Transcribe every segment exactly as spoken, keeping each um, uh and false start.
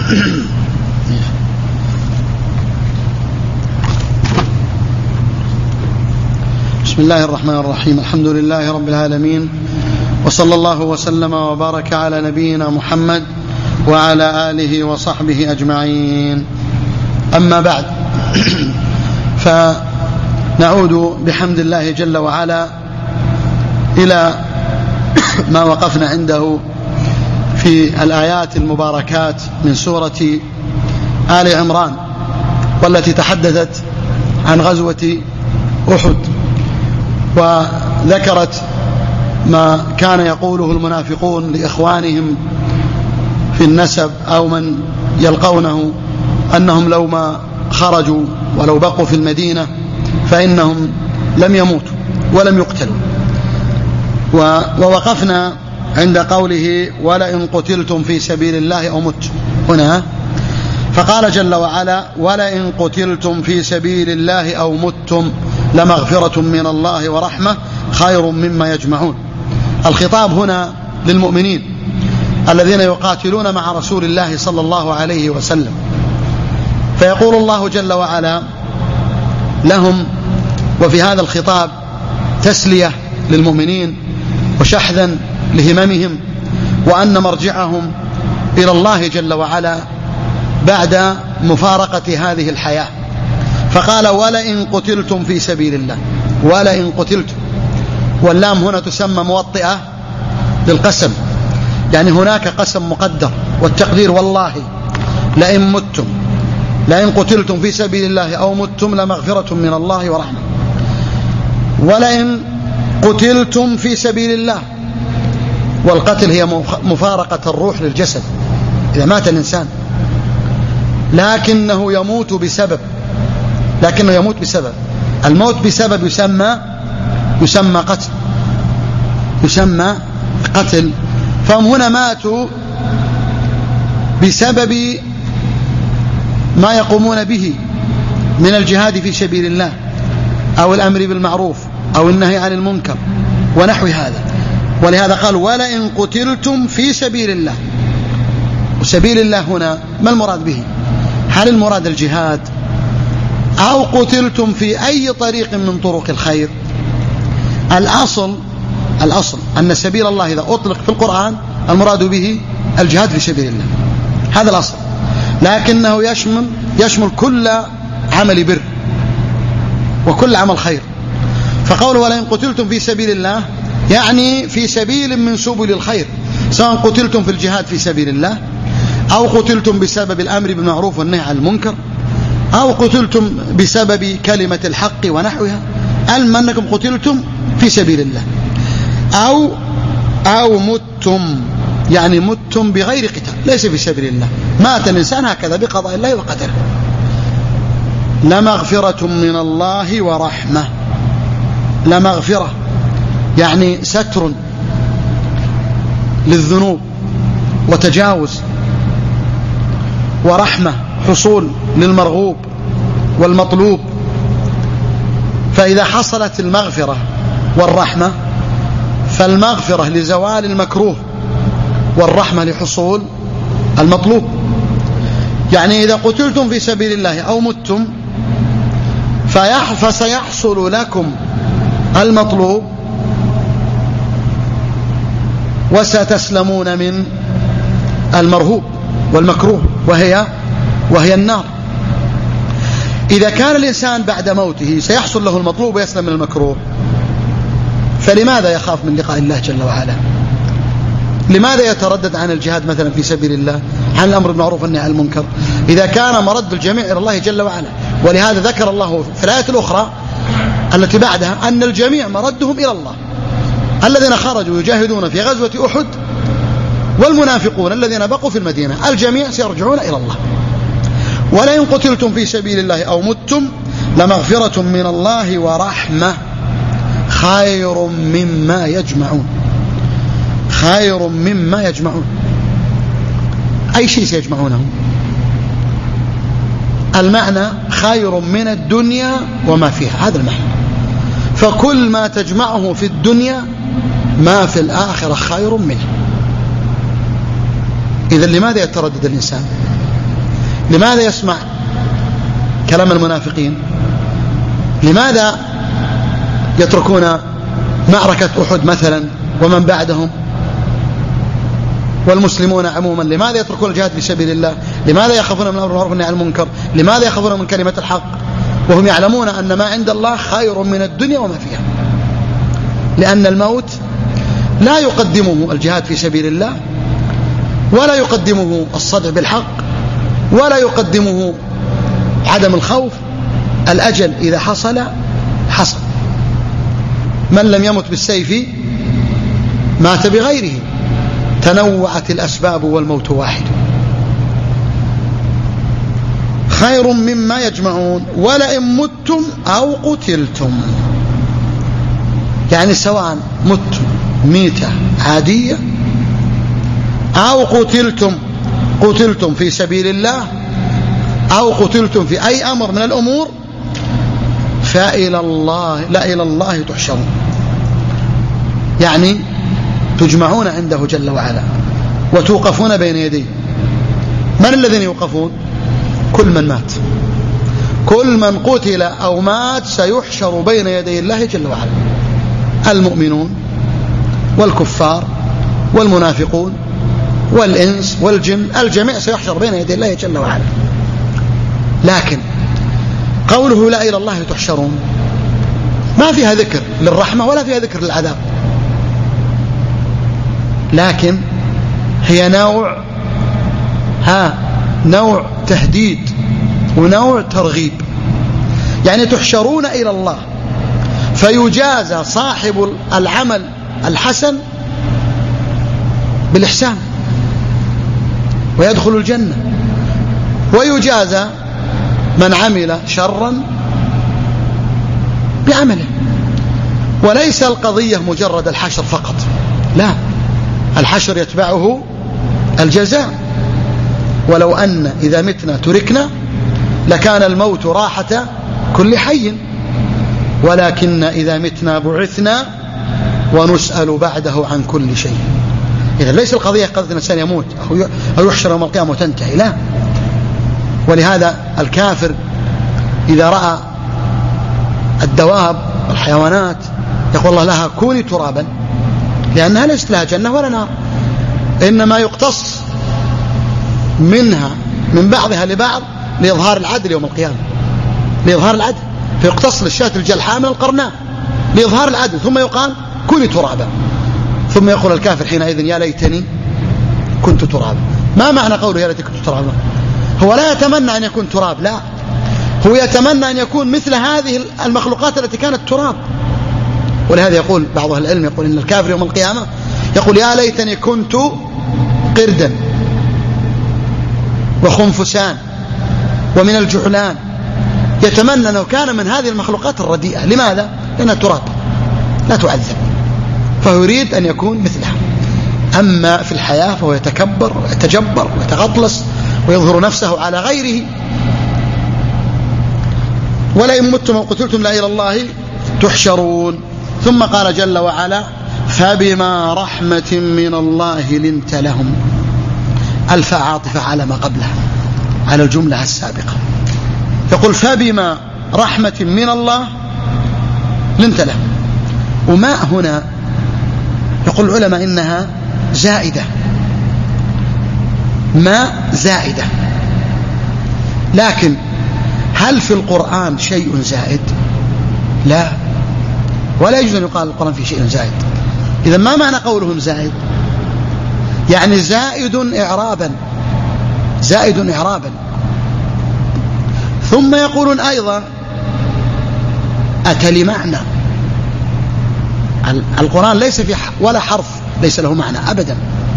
بسم الله الرحمن الرحيم. الحمد لله رب العالمين، وصلى الله وسلم وبارك على نبينا محمد وعلى آله وصحبه أجمعين. أما بعد، فنعود بحمد الله جل وعلا إلى ما وقفنا عنده في الآيات المباركات من سورة آل عمران، والتي تحدثت عن غزوة أحد، وذكرت ما كان يقوله المنافقون لإخوانهم في النسب أو من يلقونه، أنهم لو ما خرجوا ولو بقوا في المدينة فإنهم لم يموتوا ولم يقتلوا. ووقفنا عند قوله ولئن قتلتم في سبيل الله أو مت هنا، فقال جل وعلا ولئن قتلتم في سبيل الله أو متم لمغفرة من الله ورحمة خير مما يجمعون. الخطاب هنا للمؤمنين الذين يقاتلون مع رسول الله صلى الله عليه وسلم، فيقول الله جل وعلا لهم، وفي هذا الخطاب تسلية للمؤمنين وشحذا لهممهم، وأن مرجعهم إلى الله جل وعلا بعد مفارقة هذه الحياة. فقال ولئن قتلتم في سبيل الله، ولئن قتلتم، واللام هنا تسمى موطئة للقسم، يعني هناك قسم مقدر، والتقدير والله لئن متم، لئن قتلتم في سبيل الله أو متم لمغفرة من الله ورحمة. ولئن قتلتم في سبيل الله، والقتل هي مفارقة الروح للجسد إذا مات الإنسان، لكنه يموت بسبب لكنه يموت بسبب الموت بسبب يسمى يسمى قتل يسمى قتل فهم هنا ماتوا بسبب ما يقومون به من الجهاد في سبيل الله، أو الأمر بالمعروف أو النهي عن المنكر ونحو هذا. ولهذا قال ولئن قتلتم في سبيل الله. وسبيل الله هنا ما المراد به؟ هل المراد الجهاد، أو قتلتم في أي طريق من طرق الخير؟ الأصل الأصل أن سبيل الله إذا أطلق في القرآن المراد به الجهاد في سبيل الله، هذا الأصل، لكنه يشمل يشمل كل عمل بر وكل عمل خير. فقوله ولئن قتلتم في سبيل الله يعني في سبيل من سبل الخير، سواء قتلتم في الجهاد في سبيل الله، أو قتلتم بسبب الأمر بالمعروف والنهي عن المنكر، أو قتلتم بسبب كلمة الحق ونحوها، علم أنكم قتلتم في سبيل الله، أو أو متم يعني متم بغير قتال، ليس في سبيل الله، مات الإنسان هكذا بقضاء الله وقدره. لمغفرة من الله ورحمة، لمغفرة يعني ستر للذنوب وتجاوز، ورحمة حصول للمرغوب والمطلوب. فإذا حصلت المغفرة والرحمة، فالمغفرة لزوال المكروه والرحمة لحصول المطلوب. يعني إذا قتلتم في سبيل الله أو متم فسيحصل لكم المطلوب وستسلمون من المرهوب والمكروه، وهي وهي النار. إذا كان الإنسان بعد موته سيحصل له المطلوب ويسلم من المكروه، فلماذا يخاف من لقاء الله جل وعلا؟ لماذا يتردد عن الجهاد مثلا في سبيل الله، عن الأمر بالمعروف والنهي عن المنكر، إذا كان مرد الجميع إلى الله جل وعلا؟ ولهذا ذكر الله في الآية الأخرى التي بعدها أن الجميع مردهم إلى الله. الذين خرجوا يجاهدون في غزوة أحد والمنافقون الذين بقوا في المدينة، الجميع سيرجعون إلى الله. ولئن قتلتم في سبيل الله أو متم لمغفرة من الله ورحمة خير مما يجمعون، خير مما يجمعون. أي شيء سيجمعونه؟ المعنى خير من الدنيا وما فيها، هذا المعنى. فكل ما تجمعه في الدنيا ما في الآخرة خير منه. إذن لماذا يتردد الإنسان؟ لماذا يسمع كلام المنافقين؟ لماذا يتركون معركة أحد مثلا ومن بعدهم والمسلمون عموما؟ لماذا يتركون الجهاد في سبيل الله؟ لماذا يخافون من الأمر بالمعروف والنهي عن المنكر؟ لماذا يخافون من كلمة الحق وهم يعلمون أن ما عند الله خير من الدنيا وما فيها؟ لأن الموت لا يقدمه الجهاد في سبيل الله، ولا يقدمه الصدع بالحق، ولا يقدمه عدم الخوف. الأجل إذا حصل حصل. من لم يمت بالسيف مات بغيره. تنوعت الأسباب والموت واحد. خير مما يجمعون ولئن متم أو قتلتم، يعني سواء متم ميتة عادية أو قتلتم قتلتم في سبيل الله أو قتلتم في أي أمر من الأمور، فإلى الله لا إلى الله تحشرون، يعني تجمعون عنده جل وعلا وتوقفون بين يديه. من الذين يوقفون؟ كل من مات، كل من قتل أو مات سيحشر بين يدي الله جل وعلا. المؤمنون والكفار والمنافقون والإنس والجن، الجميع سيحشر بين يدي الله جل وعلا. لكن قوله لا إلى الله تحشرون ما فيها ذكر للرحمة ولا فيها ذكر للعذاب، لكن هي نوع ها نوع تهديد ونوع ترغيب. يعني تحشرون إلى الله فيجازى صاحب العمل الحسن بالإحسان ويدخل الجنة، ويجازى من عمل شرا بعمله. وليس القضية مجرد الحشر فقط، لا، الحشر يتبعه الجزاء. ولو أن إذا متنا تركنا لكان الموت راحة كل حي، ولكن إذا متنا بعثنا ونسأل بعده عن كل شيء. إذا ليس القضية قضية الإنسان يموت أو يحشر يوم القيامة وتنتهي، لا. ولهذا الكافر إذا رأى الدواب والحيوانات يقول الله لها كوني ترابا، لأنها ليست لها جنة ولا نار، إنما يقتص منها من بعضها لبعض لإظهار العدل يوم القيامة، لإظهار العدل، فيقتص للشاة الجلحاء من القرناء لإظهار العدل، ثم يقال كوني ترابا، ثم يقول الكافر حينئذ يا ليتني كنت ترابا. ما معنى قوله يا ليتني كنت ترابا؟ هو لا يتمنى أن يكون تراب، لا، هو يتمنى أن يكون مثل هذه المخلوقات التي كانت تراب. ولهذا يقول بعض أهل العلم يقول إن الكافر يوم القيامة يقول يا ليتني كنت قردا وخنفسان ومن الجحلان، يتمنى أنه كان من هذه المخلوقات الرديئة. لماذا؟ لأنها تراب لا تعذب، فهو يريد أن يكون مثلها. أما في الحياة فهو يتكبر ويتجبر ويتغطلس ويظهر نفسه على غيره. ولئن متم أو قتلتم لا إلى الله تحشرون. ثم قال جل وعلا فبما رحمة من الله لنت لهم. الفاء عاطفة على ما قبلها، على الجملة السابقة. يقول فبما رحمة من الله لنت لهم. وما هنا يقول العلماء إنها زائدة، ما زائدة، لكن هل في القرآن شيء زائد؟ لا، ولا يجوز أن يقال القرآن في شيء زائد. إذا ما معنى قولهم زائد؟ يعني زائد إعرابا، زائد إعرابا. ثم يقولون أيضا أتى لمعنى. القرآن ليس في ولا حرف ليس له معنى أبدا،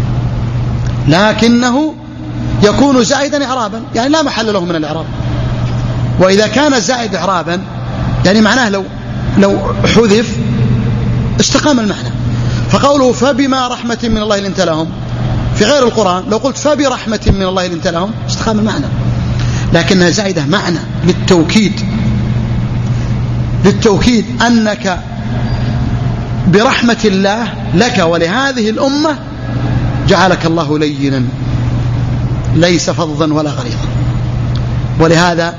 لكنه يكون زائدا إعرابا، يعني لا محل له من الإعراب. وإذا كان زائد إعرابا يعني معناه لو لو حذف استقام المعنى. فقوله فبما رحمة من الله لنت لهم في غير القرآن لو قلت فبرحمة من الله لنت لهم استقام المعنى، لكنها زائدة معنى للتوكيد، للتوكيد أنك برحمة الله لك ولهذه الأمة جعلك الله لينا ليس فظا ولا غليظا. ولهذا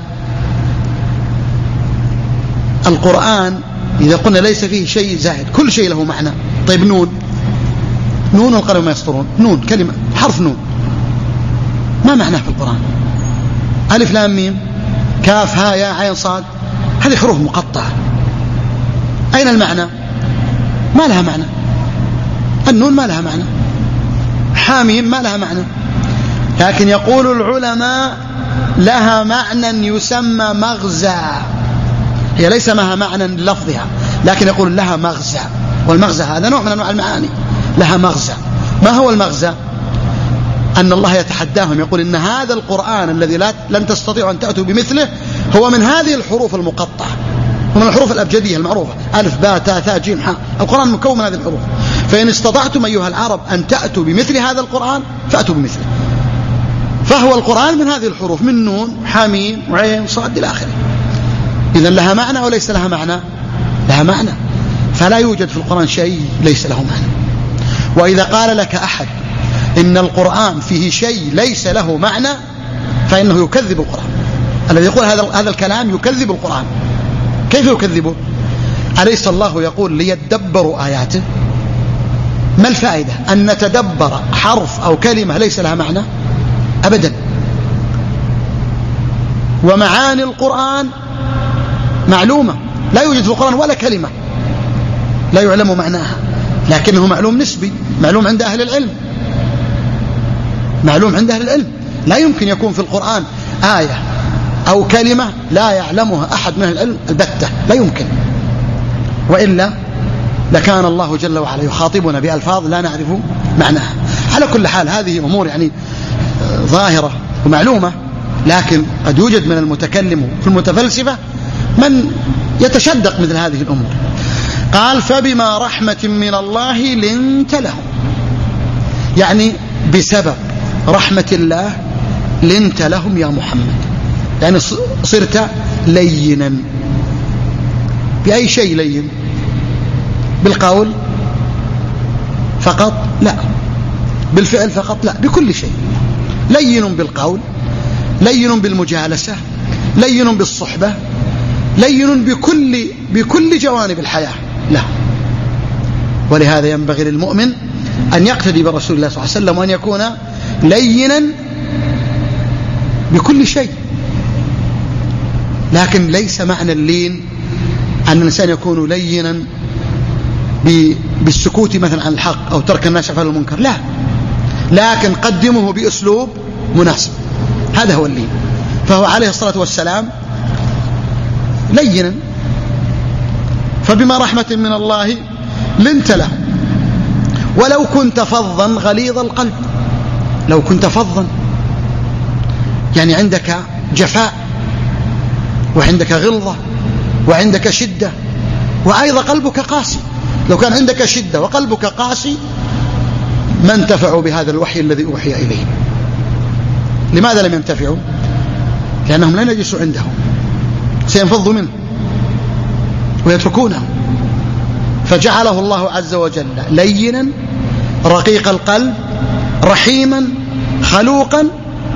القرآن إذا قلنا ليس فيه شيء زائد، كل شيء له معنى. طيب نون، نون والقلم ما يسطرون، نون كلمة حرف نون ما معناه في القرآن؟ ألف لام ميم كاف ها يا عين صاد، هذه حروف مقطعة، أين المعنى؟ ما لها معنى. النون ما لها معنى، حاميم ما لها معنى. لكن يقول العلماء لها معنى يسمى مغزى، هي ليس لها معنى لفظها، لكن يقول لها مغزى، والمغزى هذا نوع من أنواع المعاني، لها مغزى. ما هو المغزى؟ أن الله يتحداهم يقول إن هذا القرآن الذي لا لن تستطيعوا أن تأتوا بمثله هو من هذه الحروف المقطعة، ومن الحروف الأبجدية المعروفة، ألف باء تاء ثاء جيم حاء، القرآن مكون من هذه الحروف. فإن استطعتم أيها العرب أن تأتوا بمثل هذا القرآن فأتوا بمثله. فهو القرآن من هذه الحروف، من نون حاميم وعين صاد إلى آخره. إذن لها معنى وليس لها معنى؟ لها معنى. فلا يوجد في القرآن شيء ليس له معنى. وإذا قال لك أحد إن القرآن فيه شيء ليس له معنى فإنه يكذب القرآن. الذي يقول هذا هذا الكلام يكذب القرآن. كيف يكذبه؟ أليس الله يقول ليدبروا آياته؟ ما الفائدة أن نتدبر حرف أو كلمة ليس لها معنى؟ أبدا. ومعاني القرآن معلومة، لا يوجد في القرآن ولا كلمة لا يعلم معناها، لكنه معلوم نسبي، معلوم عند أهل العلم، معلوم عند أهل العلم. لا يمكن يكون في القرآن آية أو كلمة لا يعلمها أحد من أهل العلم البتة، لا يمكن، وإلا لكان الله جل وعلا يخاطبنا بألفاظ لا نعرف معناها. على كل حال هذه أمور يعني ظاهرة ومعلومة، لكن قد يوجد من المتكلم في المتفلسفة من يتشدق مثل هذه الأمور. قال فبما رحمة من الله لنت لهم، يعني بسبب رحمة الله لنت لهم يا محمد، يعني صرت لينا. بأي شيء لين؟ بالقول فقط؟ لا. بالفعل فقط؟ لا، بكل شيء. لين بالقول، لين بالمجالسة، لين بالصحبة، لين بكل بكل جوانب الحياة لا. ولهذا ينبغي للمؤمن أن يقتدي برسول الله صلى الله عليه وسلم وأن يكون لينا بكل شيء. لكن ليس معنى اللين أن الإنسان يكون لينا بالسكوت مثلا عن الحق أو ترك الناس يفعلوا المنكر، لا، لكن قدمه بأسلوب مناسب، هذا هو اللين. فهو عليه الصلاة والسلام لينا. فبما رحمة من الله لنت له ولو كنت فظا غليظ القلب. لو كنت فظا يعني عندك جفاء وعندك غلظة وعندك شدة وأيضا قلبك قاسي. لو كان عندك شدة وقلبك قاسي ما انتفعوا بهذا الوحي الذي أوحي إليه. لماذا لم ينتفعوا؟ لأنهم لن يجلسوا عنده، سينفضوا منه ويتركونه. فجعله الله عز وجل لينا رقيق القلب رحيما خلوقا،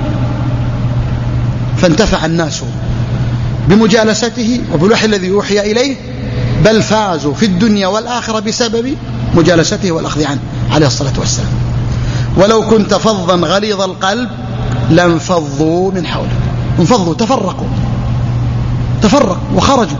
فانتفع الناس بمجالسته وبالوحي الذي يوحي إليه، بل فازوا في الدنيا والآخرة بسبب مجالسته والأخذ عنه عليه الصلاة والسلام. ولو كنت فظا غليظ القلب لانفضوا من حولك. انفضوا، تفرقوا تفرق وخرجوا.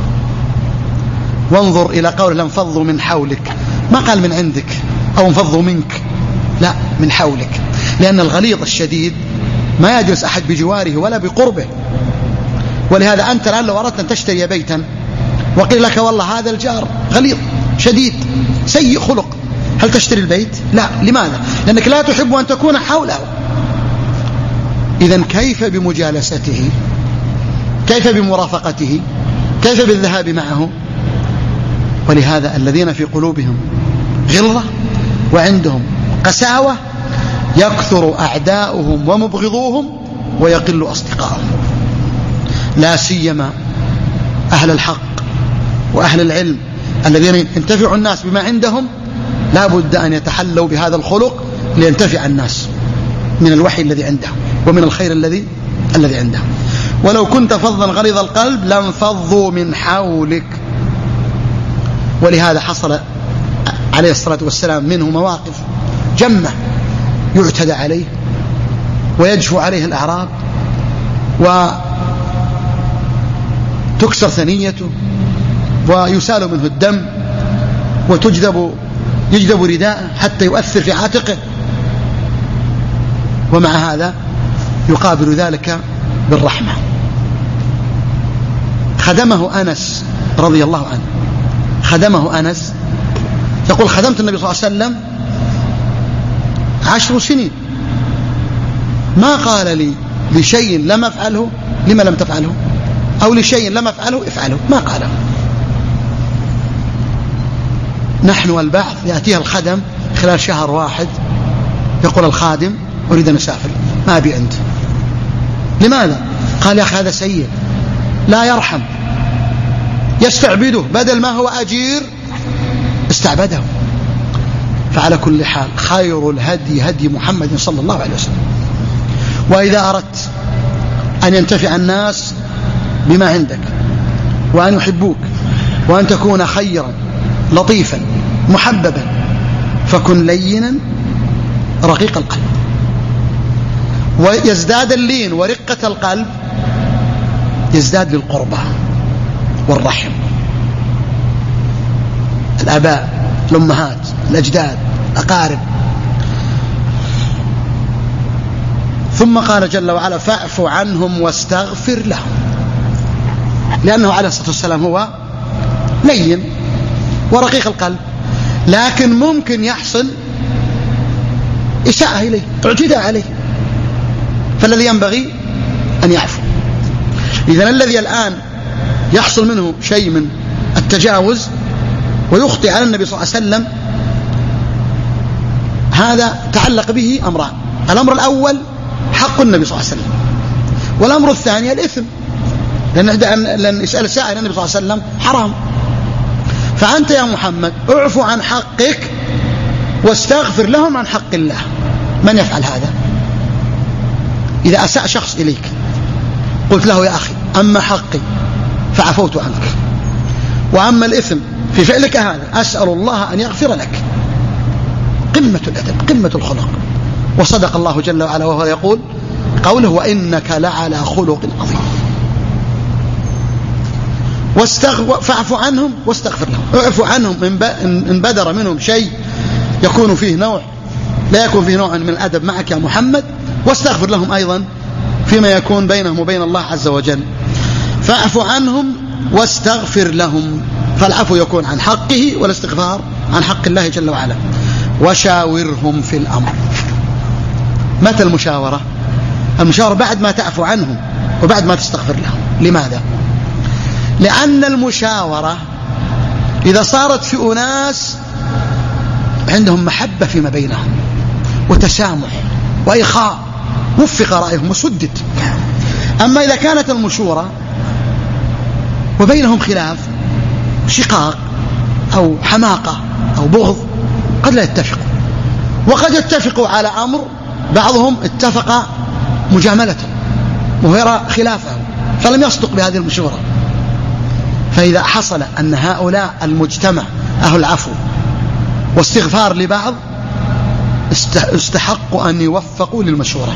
وانظر إلى قول لانفضوا من حولك، ما قال من عندك أو انفضوا منك، لا، من حولك. لأن الغليظ الشديد ما يجلس أحد بجواره ولا بقربه. ولهذا أنت الآن لو أردت أن تشتري بيتا وقيل لك والله هذا الجار غليظ شديد سيء خلق، هل تشتري البيت؟ لا. لماذا؟ لأنك لا تحب أن تكون حوله. إذن كيف بمجالسته؟ كيف بمرافقته؟ كيف بالذهاب معه؟ ولهذا الذين في قلوبهم غلظة وعندهم قساوة يكثر أعداؤهم ومبغضوهم ويقل أصدقائهم، لا سيما أهل الحق وأهل العلم الذين ينتفع الناس بما عندهم، لا بد أن يتحلوا بهذا الخلق لينتفع الناس من الوحي الذي عندهم ومن الخير الذي الذي عندهم. ولو كنت فظا غليظ القلب لانفضوا من حولك. ولهذا حصل عليه الصلاة والسلام منه مواقف جمة يعتدى عليه ويجفو عليه الأعراب وتكسر ثنيته ويسال منه الدم وتجذب يجذب رداءه حتى يؤثر في عاتقه، ومع هذا يقابل ذلك بالرحمة. خدمه أنس رضي الله عنه، خدمه أنس يقول خدمت النبي صلى الله عليه وسلم عشر سنين ما قال لي لشيء لم أفعله لما لم تفعله، أو لشيء لم أفعله افعله، ما قاله. نحن والبعث يأتيها الخدم خلال شهر واحد يقول الخادم أريد أن أسافر ما أبي أنت. لماذا؟ قال يا أخي هذا سيء لا يرحم، يستعبده بدل ما هو أجير استعبده. فعلى كل حال خير الهدي هدي محمد صلى الله عليه وسلم. وإذا أردت أن ينتفع الناس بما عندك وأن يحبوك وأن تكون خيرا لطيفا محببا فكن لينا رقيق القلب. ويزداد اللين ورقة القلب يزداد للقربة والرحم، الآباء الأمهات الأجداد الأقارب. ثم قال جل وعلا فاعف عنهم واستغفر لهم، لأنه عليه الصلاة والسلام هو لين ورقيق القلب، لكن ممكن يحصل إساءة إليه اعتداء عليه، فالذي ينبغي أن يعفو. إذن الذي الآن يحصل منه شيء من التجاوز ويخطئ على النبي صلى الله عليه وسلم هذا تعلق به أمران: الأمر الأول حق النبي صلى الله عليه وسلم، والأمر الثاني الإثم، لأن يسأل سائل النبي صلى الله عليه وسلم حرام. فأنت يا محمد اعفو عن حقك واستغفر لهم عن حق الله. من يفعل هذا؟ إذا أساء شخص إليك قلت له يا أخي أما حقي فعفوت عنك، وأما الإثم في فعلك هذا أسأل الله أن يغفر لك. قمة الأدب، قمة الخلق. وصدق الله جل وعلا وهو يقول قوله وإنك لعلى خلق عظيم. فاعف عنهم واستغفر لهم. اعفو عنهم إن بدر منهم شيء يكون فيه نوع لا يكون فيه نوع من الأدب معك يا محمد، واستغفر لهم أيضا فيما يكون بينهم وبين الله عز وجل. فاعف عنهم واستغفر لهم، فالعفو يكون عن حقه والاستغفار عن حق الله جل وعلا. وشاورهم في الأمر. متى المشاورة؟ المشاورة بعد ما تعفو عنهم وبعد ما تستغفر لهم. لماذا؟ لأن المشاورة إذا صارت في أناس عندهم محبة فيما بينهم وتسامح وإخاء وفق رأيهم وسدد. أما إذا كانت المشورة وبينهم خلاف شقاق أو حماقة أو بغض قد لا يتفقوا، وقد يتفقوا على أمر بعضهم اتفق مجاملة وهو يرى خلافه فلم يصدق بهذه المشورة. فإذا حصل أن هؤلاء المجتمع أهل العفو واستغفار لبعض استحقوا أن يوفقوا للمشورة.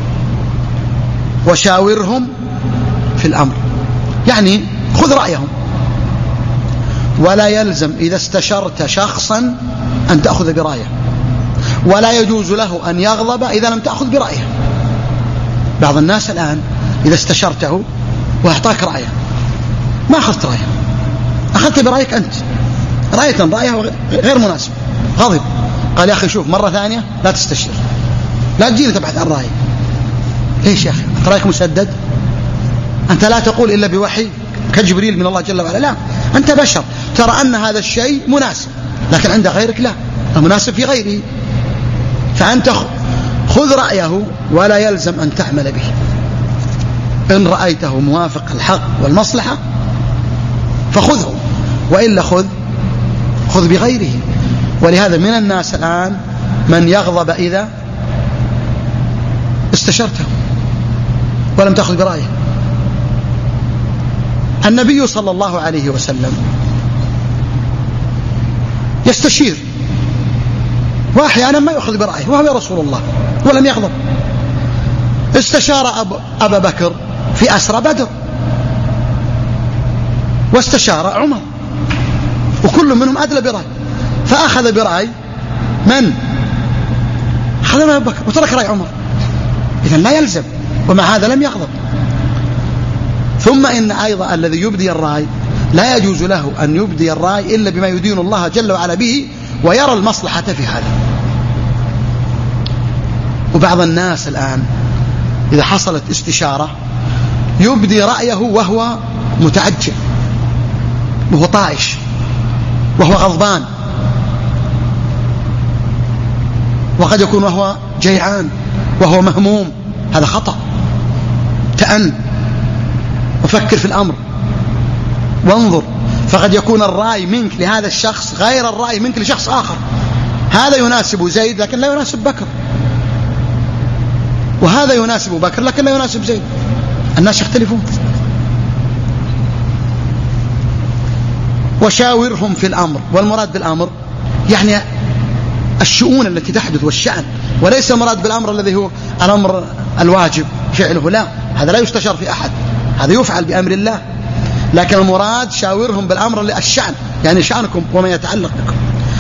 وشاورهم في الأمر يعني خذ رأيهم، ولا يلزم إذا استشرت شخصا أن تأخذ برأيه، ولا يجوز له أن يغضب إذا لم تأخذ برأيه. بعض الناس الآن إذا استشرته وأعطاك رأيه ما أخذت رأيه، أخذت برأيك أنت، رأيت أن رأيه غير مناسب، غضب، قال يا أخي شوف مرة ثانية لا تستشير، لا تجيني تبحث عن رأيي. ليش يا أخي؟ أنت رأيك مسدد؟ أنت لا تقول إلا بوحي كجبريل من الله جل وعلا، لا، أنت بشر ترى أن هذا الشيء مناسب، لكن عند غيرك لا، المناسب في غيره. فأنت خذ رأيه ولا يلزم أن تعمل به. إن رأيته موافق الحق والمصلحة فخذه، وإلا خذ خذ بغيره. ولهذا من الناس الآن من يغضب إذا استشرته ولم تأخذ برأيه، النبي صلى الله عليه وسلم يستشير، وأحيانا ما يأخذ برأيه وهو يا رسول الله ولم يغضب. استشار أب... أبا بكر في أسرى بدر، واستشار عمر، وكل منهم أدلى برأي، فأخذ برأي من؟ أخذ أبا بكر وترك رأي عمر. إذن لا يلزم، ومع هذا لم يغضب. ثم إن أيضا الذي يبدي الرأي لا يجوز له أن يبدي الرأي إلا بما يدين الله جل وعلا به ويرى المصلحة في هذا. وبعض الناس الآن إذا حصلت استشارة يبدي رأيه وهو متعجل، وهو طائش، وهو غضبان، وقد يكون وهو جيعان، وهو مهموم. هذا خطأ. تأن وفكر في الأمر وانظر، فقد يكون الرأي منك لهذا الشخص غير الرأي منك لشخص آخر. هذا يناسب زيد لكن لا يناسب بكر، وهذا يناسب بكر لكن لا يناسب زيد. الناس يختلفون. وشاورهم في الأمر، والمراد بالأمر يعني الشؤون التي تحدث والشأن، وليس المراد بالأمر الذي هو الأمر الواجب فعله، لا، هذا لا يستشار في أحد، هذا يفعل بأمر الله. لكن المراد شاورهم بالأمر الشأن، يعني شأنكم وما يتعلق بكم.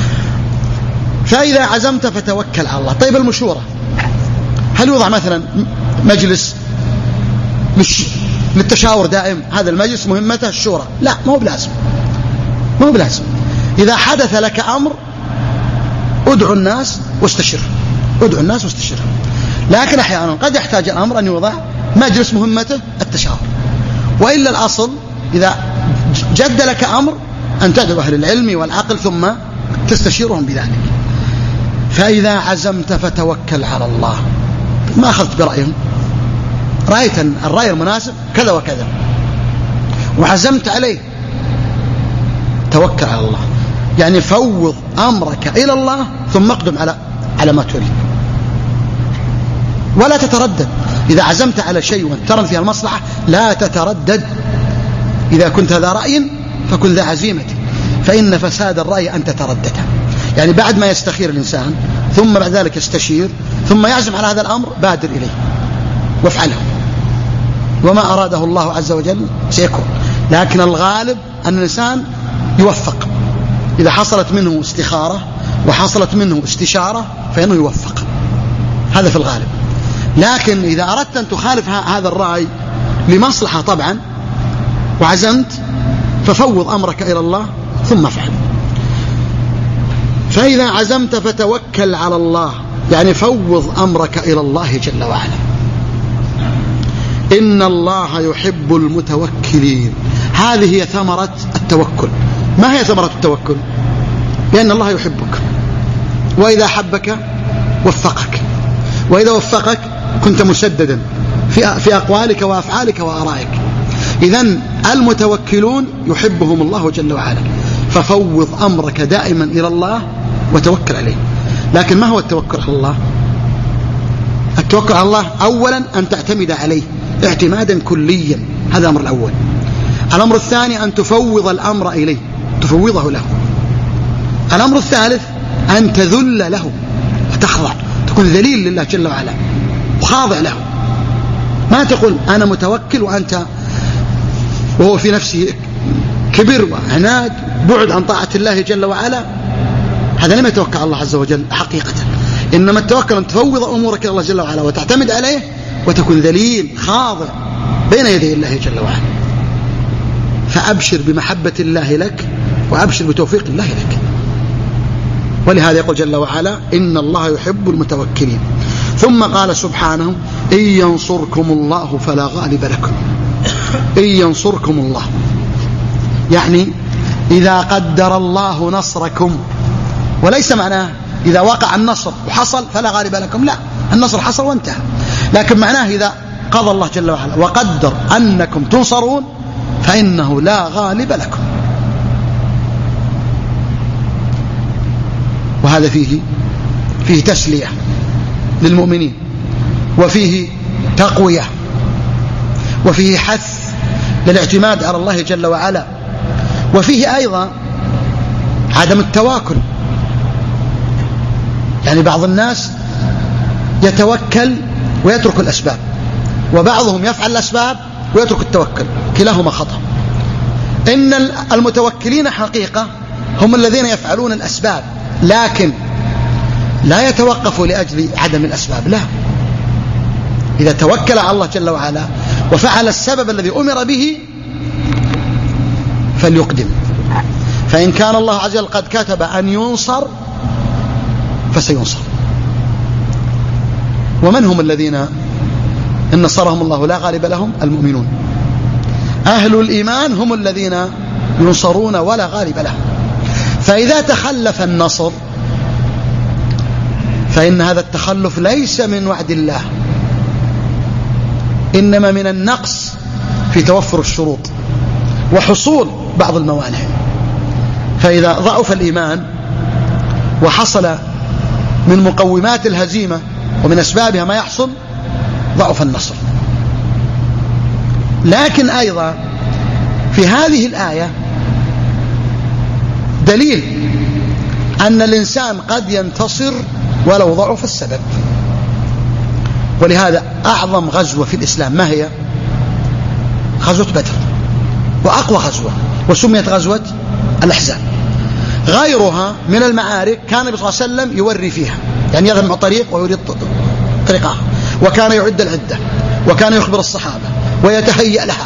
فإذا عزمت فتوكل على الله. طيب المشورة، هل يوضع مثلا مجلس للتشاور دائم؟ هذا المجلس مهمته الشورى؟ لا، ما هو بلازم، ما هو بلازم. إذا حدث لك أمر ادعو الناس واستشر، ادعو الناس واستشر. لكن أحيانا قد يحتاج الأمر أن يوضع مجلس مهمته التشاور، وإلا الأصل إذا جد لك أمر أن تدعو أهل العلم والعقل ثم تستشيرهم بذلك. فإذا عزمت فتوكل على الله. ما أخذت برأيهم، رأيت الرأي المناسب كذا وكذا وعزمت عليه، توكل على الله، يعني فوض أمرك إلى الله ثم اقدم على على ما تريد، ولا تتردد. إذا عزمت على شيء وترى فيها المصلحة لا تتردد. إذا كنت ذا رأي فكن ذا عزيمة، فإن فساد الرأي أن تتردد. يعني بعد ما يستخير الإنسان ثم بعد ذلك يستشير ثم يعزم على هذا الأمر بادر إليه وافعله، وما أراده الله عز وجل سيكون. لكن الغالب أن الإنسان يوفق، إذا حصلت منه استخارة وحصلت منه استشارة فإنه يوفق، هذا في الغالب. لكن إذا أردت أن تخالف هذا الرأي لمصلحة طبعا وعزمت ففوض أمرك إلى الله ثم افعل. فإذا عزمت فتوكل على الله، يعني فوض أمرك إلى الله جل وعلا. إن الله يحب المتوكلين. هذه هي ثمرة التوكل. ما هي ثمرة التوكل؟ لأن الله يحبك، وإذا حبك وفقك، وإذا وفقك كنت مسددا في في أقوالك وأفعالك وآرائك. إذن المتوكلون يحبهم الله جل وعلا، ففوض أمرك دائما إلى الله وتوكل عليه. لكن ما هو التوكل على الله؟ التوكل على الله أولا أن تعتمد عليه اعتمادا كليا، هذا الأمر الأول. الأمر الثاني أن تفوض الأمر إليه، تفوضه له. الأمر الثالث أن تذل له وتخضع، تكون ذليل لله جل وعلا وخاضع له. ما تقول أنا متوكل وأنت وهو في نفسه كبر وعناد بعد عن طاعة الله جل وعلا، هذا لم يتوكل على الله عز وجل حقيقة. إنما التوكل أن تفوض أمورك إلى الله جل وعلا وتعتمد عليه وتكون ذليل خاضع بين يدي الله جل وعلا. فأبشر بمحبة الله لك وأبشر بتوفيق الله لك. ولهذا يقول جل وعلا إن الله يحب المتوكلين. ثم قال سبحانه إن ينصركم الله فلا غالب لكم. إن ينصركم الله يعني إذا قدر الله نصركم، وليس معناه إذا وقع النصر وحصل فلا غالب لكم، لا، النصر حصل وانتهى. لكن معناه إذا قضى الله جل وعلا وقدر أنكم تنصرون فإنه لا غالب لكم. وهذا فيه فيه تسلية للمؤمنين، وفيه تقوية، وفيه حث للاعتماد على الله جل وعلا. وفيه أيضا عدم التواكل، يعني بعض الناس يتوكل ويترك الأسباب، وبعضهم يفعل الأسباب ويترك التوكل، كلاهما خطأ. إن المتوكلين حقيقة هم الذين يفعلون الأسباب، لكن لا يتوقفوا لأجل عدم الأسباب، لا، إذا توكل على الله جل وعلا وفعل السبب الذي أمر به فليقدم، فإن كان الله عز وجل قد كتب أن ينصر فسينصر. ومن هم الذين إن نصرهم الله لا غالب لهم؟ المؤمنون. أهل الإيمان هم الذين ينصرون ولا غالب لهم. فإذا تخلف النصر فإن هذا التخلف ليس من وعد الله، إنما من النقص في توفر الشروط وحصول بعض الموانع. فإذا ضعف الإيمان وحصل من مقومات الهزيمة ومن أسبابها ما يحصل، ضعف النصر. لكن أيضا في هذه الآية دليل أن الإنسان قد ينتصر ولو ضعف السبب. ولهذا أعظم غزوة في الإسلام ما هي؟ غزوة بدر، وأقوى غزوة، وسميت غزوة الأحزاب. غيرها من المعارك كان النبي صلى الله عليه وسلم يوري فيها، يعني يذهب مع طريق ويريد طريقها، وكان يعد العدة، وكان يخبر الصحابة ويتهيأ لها.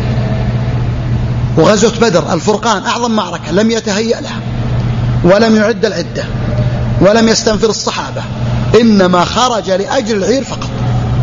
وغزوة بدر الفرقان أعظم معركة لم يتهيأ لها ولم يعد العدة ولم يستنفر الصحابة، إنما خرج لأجل العير فقط.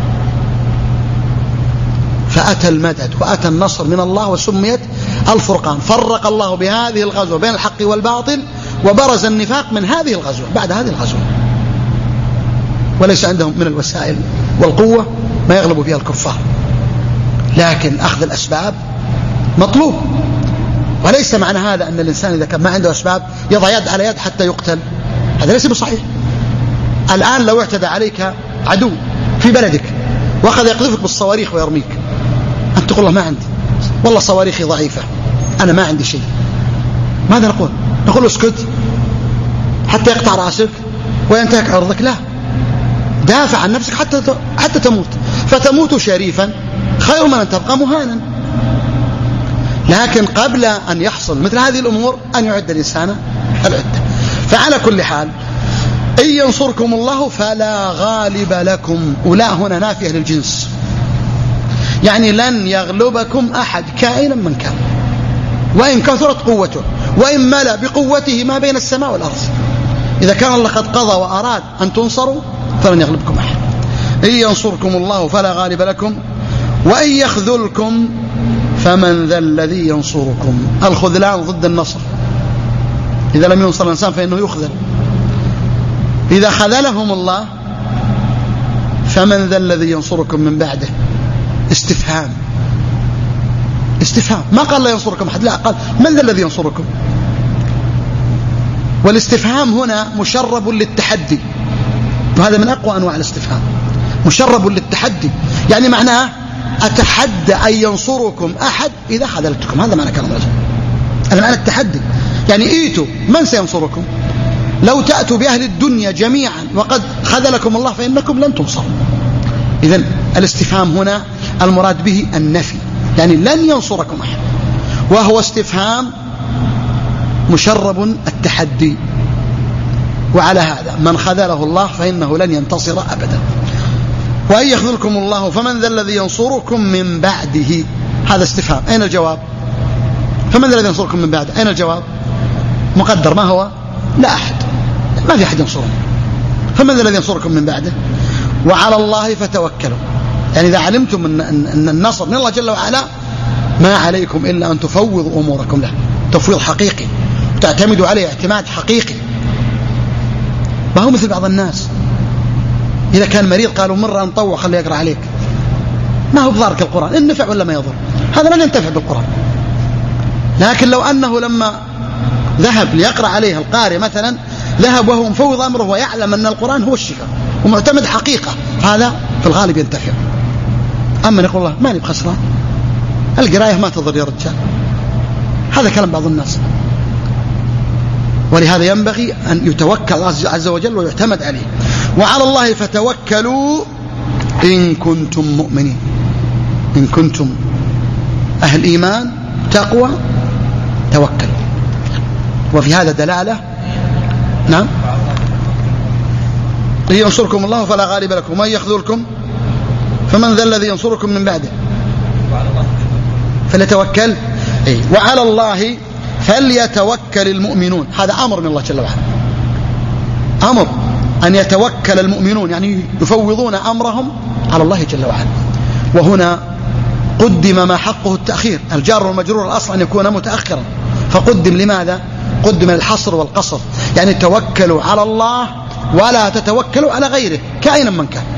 فأتى المدد وأتى النصر من الله وسميت الفرقان. فرق الله بهذه الغزوة بين الحق والباطل، وبرز النفاق من هذه الغزوة بعد هذه الغزوة، وليس عندهم من الوسائل والقوة ما يغلب فيها الكفار. لكن أخذ الأسباب مطلوب، وليس معنى هذا أن الإنسان إذا كان ما عنده أسباب يضع يد على يد حتى يقتل، هذا ليس بصحيح. الآن لو اعتدى عليك عدو في بلدك وأخذ يقذفك بالصواريخ ويرميك، أنت تقول الله ما عندي، والله صواريخي ضعيفة، أنا ما عندي شيء، ماذا نقول؟ نقول اسكت حتى يقطع رأسك وينتهك عرضك؟ لا، دافع عن نفسك حتى حتى تموت، فتموت شريفا خير من أن تبقى مهانا. لكن قبل أن يحصل مثل هذه الأمور أن يعد الإنسان العدة. فعلى كل حال إن ينصركم الله فلا غالب لكم، ولا هنا نافية للجنس، يعني لن يغلبكم أحد كائنا من كان، وإن كثرت قوته وإن ملأ بقوته ما بين السماء والأرض. إذا كان الله قد قضى وأراد أن تنصروا فلن يغلبكم أحد. إن ينصركم الله فلا غالب لكم وإن يخذلكم فمن ذا الذي ينصركم. الخذلان ضد النصر، إذا لم ينصر الإنسان فإنه يخذل. إذا خذلهم الله فمن ذا الذي ينصركم من بعده. استفهام استفهام، ما قال لا ينصركم أحد، لا، قال من ذا الذي ينصركم. والاستفهام هنا مشرب للتحدي، وهذا من أقوى أنواع الاستفهام، مشرب للتحدي، يعني معناه أتحدى أن ينصركم أحد إذا خذلتكم، هذا معنى كلام الرجل، هذا معنى التحدي. يعني إيتوا من سينصركم؟ لو تأتوا بأهل الدنيا جميعا وقد خذلكم الله فإنكم لن تنصروا. إذن الاستفهام هنا المراد به النفي، يعني لن ينصركم أحد، وهو استفهام مشرب التحدي. وعلى هذا من خذله الله فإنه لن ينتصر أبدا. وإن يخذلكم الله فمن ذا الذي ينصركم من بعده. هذا استفهام، أين الجواب؟ فمن ذا الذي ينصركم من بعده، أين الجواب؟ مقدر، ما هو؟ لا أحد، ما في أحد ينصركم. فمن ذا الذي ينصركم من بعده؟ وعلى الله فتوكلوا. يعني إذا علمتم أن النصر من الله جل وعلا ما عليكم إلا أن تفوضوا أموركم له تفويض حقيقي، تعتمدوا عليه اعتماد حقيقي. ما هو مثل بعض الناس إذا كان مريض قالوا مرة نطوع خليه يقرأ عليك، ما هو بضارك القرآن، إن نفع ولا ما يضر، هذا لن ينتفع بالقرآن. لكن لو أنه لما ذهب ليقرأ عليه القارئ مثلا ذهب وهو مفوض أمره ويعلم أن القرآن هو الشفاء ومعتمد حقيقة، هذا في الغالب ينتفع. أما نقول الله ماني بخسران، القراية ما تضر يا رجال. هذا كلام بعض الناس. ولهذا ينبغي أن يتوكل الله عز وجل ويعتمد عليه. وعلى الله فتوكلوا إن كنتم مؤمنين. إن كنتم أهل إيمان تقوى توكل. وفي هذا دلالة. نعم. إن ينصركم الله فلا غالب لكم ومن يخذلكم فمن ذا الذي ينصركم من بعده فليتوكل. إيه. وعلى الله فليتوكل المؤمنون. هذا أمر من الله جل وعلا. أمر أن يتوكل المؤمنون، يعني يفوضون أمرهم على الله جل وعلا. وهنا قدم ما حقه التأخير. الجار والمجرور الأصل أن يكون متأخرا، فقدم لماذا؟ قدم الحصر والقصر، يعني توكلوا على الله ولا تتوكلوا على غيره كائنا من كان.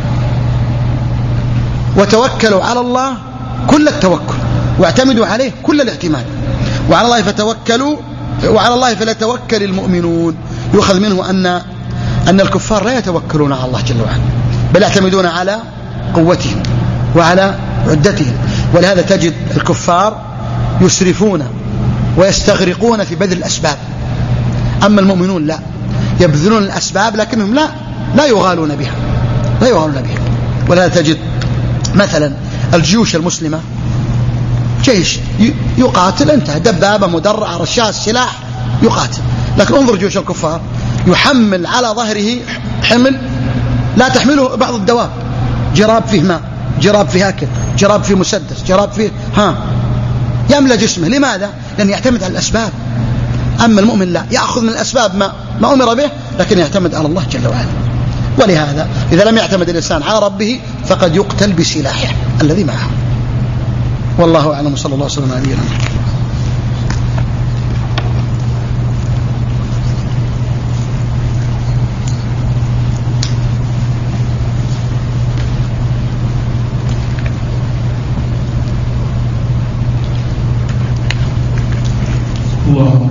وتوكلوا على الله كل التوكل واعتمدوا عليه كل الاعتماد. وعلى الله فتوكلوا وعلى الله فليتوكل المؤمنون. يؤخذ منه أن أن الكفار لا يتوكلون على الله جل وعلا، بل يعتمدون على قوتهم وعلى عدتهم. ولهذا تجد الكفار يسرفون ويستغرقون في بذل الأسباب، أما المؤمنون لا، يبذلون الأسباب لكنهم لا لا يغالون بها لا يغالون بها. ولهذا تجد مثلا الجيوش المسلمة جيش يقاتل، انتهى، دبابة مدرعة رشاش سلاح يقاتل. لكن انظر جيوش الكفار يحمل على ظهره حمل لا تحمله بعض الدواب، جراب فيه ماء، جراب فيه أكل، جراب فيه مسدس، جراب فيه ها يملى جسمه. لماذا؟ لأن يعتمد على الأسباب. أما المؤمن لا، يأخذ من الأسباب ما, ما أمر به لكن يعتمد على الله جل وعلا. ولهذا إذا لم يعتمد الإنسان على ربه فقد يقتل بسلاحه الذي معه. والله أعلم. صلى الله عليه وسلم على نبينا محمد. اللهم